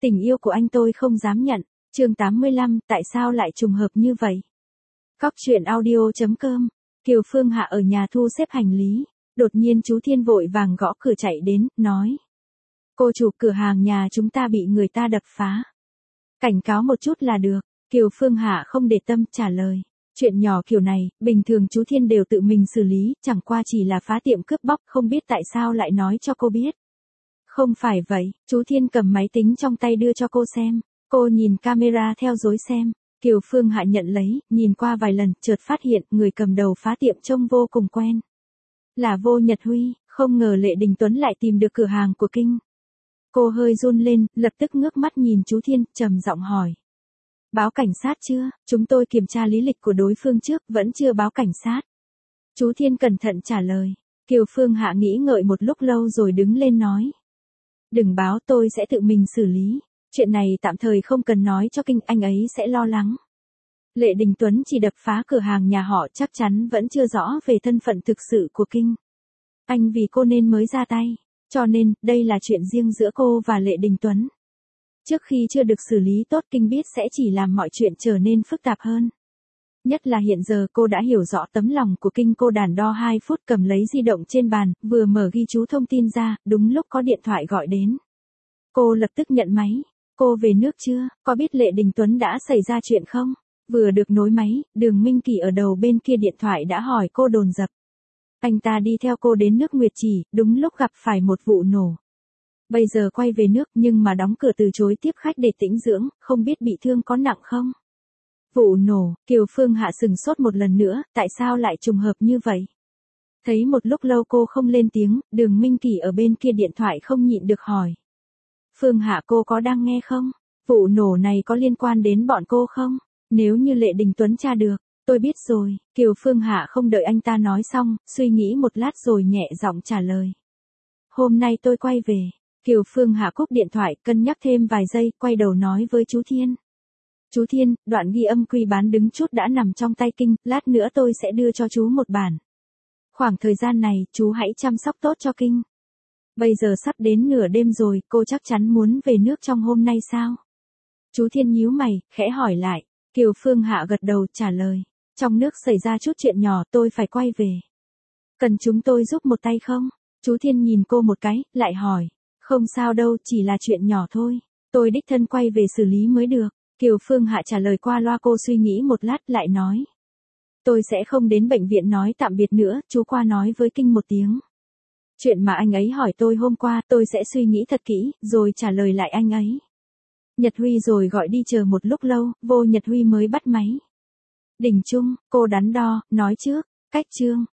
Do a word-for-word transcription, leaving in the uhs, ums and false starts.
Tình yêu của anh tôi không dám nhận. Chương tám mươi lăm, tại sao lại trùng hợp như vậy? Cóc truyện audio chấm com. Kiều Phương Hạ ở nhà thu xếp hành lý, đột nhiên chú Thiên vội vàng gõ cửa chạy đến, nói: "Cô chủ, cửa hàng nhà chúng ta bị người ta đập phá. Cảnh cáo một chút là được." Kiều Phương Hạ không để tâm trả lời: "Chuyện nhỏ kiểu này, bình thường chú Thiên đều tự mình xử lý, chẳng qua chỉ là phá tiệm cướp bóc, không biết tại sao lại nói cho cô biết." "Không phải vậy." Chú Thiên cầm máy tính trong tay đưa cho cô xem. Cô nhìn camera theo dõi xem. Kiều Phương Hạ nhận lấy, nhìn qua vài lần, chợt phát hiện người cầm đầu phá tiệm trông vô cùng quen. Là Vô Nhật Huy, không ngờ Lệ Đình Tuấn lại tìm được cửa hàng của Kinh. Cô hơi run lên, lập tức ngước mắt nhìn chú Thiên, trầm giọng hỏi: "Báo cảnh sát chưa?" "Chúng tôi kiểm tra lý lịch của đối phương trước, vẫn chưa báo cảnh sát." Chú Thiên cẩn thận trả lời. Kiều Phương Hạ nghĩ ngợi một lúc lâu rồi đứng lên nói: "Đừng báo, tôi sẽ tự mình xử lý. Chuyện này tạm thời không cần nói cho Kinh, anh ấy sẽ lo lắng." Lệ Đình Tuấn chỉ đập phá cửa hàng nhà họ, chắc chắn vẫn chưa rõ về thân phận thực sự của Kinh. Anh vì cô nên mới ra tay, cho nên, đây là chuyện riêng giữa cô và Lệ Đình Tuấn. Trước khi chưa được xử lý tốt, Kinh biết sẽ chỉ làm mọi chuyện trở nên phức tạp hơn. Nhất là hiện giờ cô đã hiểu rõ tấm lòng của Kinh. Cô đắn đo hai phút cầm lấy di động trên bàn, vừa mở ghi chú thông tin ra, đúng lúc có điện thoại gọi đến. Cô lập tức nhận máy. "Cô về nước chưa? Có biết Lệ Đình Tuấn đã xảy ra chuyện không?" Vừa được nối máy, Đường Minh Kỳ ở đầu bên kia điện thoại đã hỏi cô dồn dập. Anh ta đi theo cô đến nước Nguyệt Chỉ, đúng lúc gặp phải một vụ nổ. Bây giờ quay về nước nhưng mà đóng cửa từ chối tiếp khách để tĩnh dưỡng, không biết bị thương có nặng không? Vụ nổ, Kiều Phương Hạ sừng sốt một lần nữa, tại sao lại trùng hợp như vậy? Thấy một lúc lâu cô không lên tiếng, Đường Minh Kỳ ở bên kia điện thoại không nhịn được hỏi: "Phương Hạ, cô có đang nghe không? Vụ nổ này có liên quan đến bọn cô không? Nếu như Lệ Đình Tuấn tra được." "Tôi biết rồi." Kiều Phương Hạ không đợi anh ta nói xong, suy nghĩ một lát rồi nhẹ giọng trả lời: "Hôm nay tôi quay về." Kiều Phương Hạ cúp điện thoại, cân nhắc thêm vài giây, quay đầu nói với chú Thiên: "Chú Thiên, đoạn ghi âm quy bán đứng chút đã nằm trong tay Kinh, lát nữa tôi sẽ đưa cho chú một bản. Khoảng thời gian này, chú hãy chăm sóc tốt cho Kinh. Bây giờ sắp đến nửa đêm rồi, cô chắc chắn muốn về nước trong hôm nay sao?" Chú Thiên nhíu mày, khẽ hỏi lại. Kiều Phương Hạ gật đầu trả lời: "Trong nước xảy ra chút chuyện nhỏ, tôi phải quay về. Cần chúng tôi giúp một tay không?" Chú Thiên nhìn cô một cái, lại hỏi: "Không sao đâu, chỉ là chuyện nhỏ thôi. Tôi đích thân quay về xử lý mới được." Kiều Phương Hạ trả lời qua loa. Cô suy nghĩ một lát lại nói: "Tôi sẽ không đến bệnh viện nói tạm biệt nữa, chú qua nói với Kinh một tiếng. Chuyện mà anh ấy hỏi tôi hôm qua, tôi sẽ suy nghĩ thật kỹ, rồi trả lời lại anh ấy." Nhật Huy rồi gọi đi. Chờ một lúc lâu, Vô Nhật Huy mới bắt máy. "Đình Trung." Cô đắn đo, nói trước: "Cách Trương."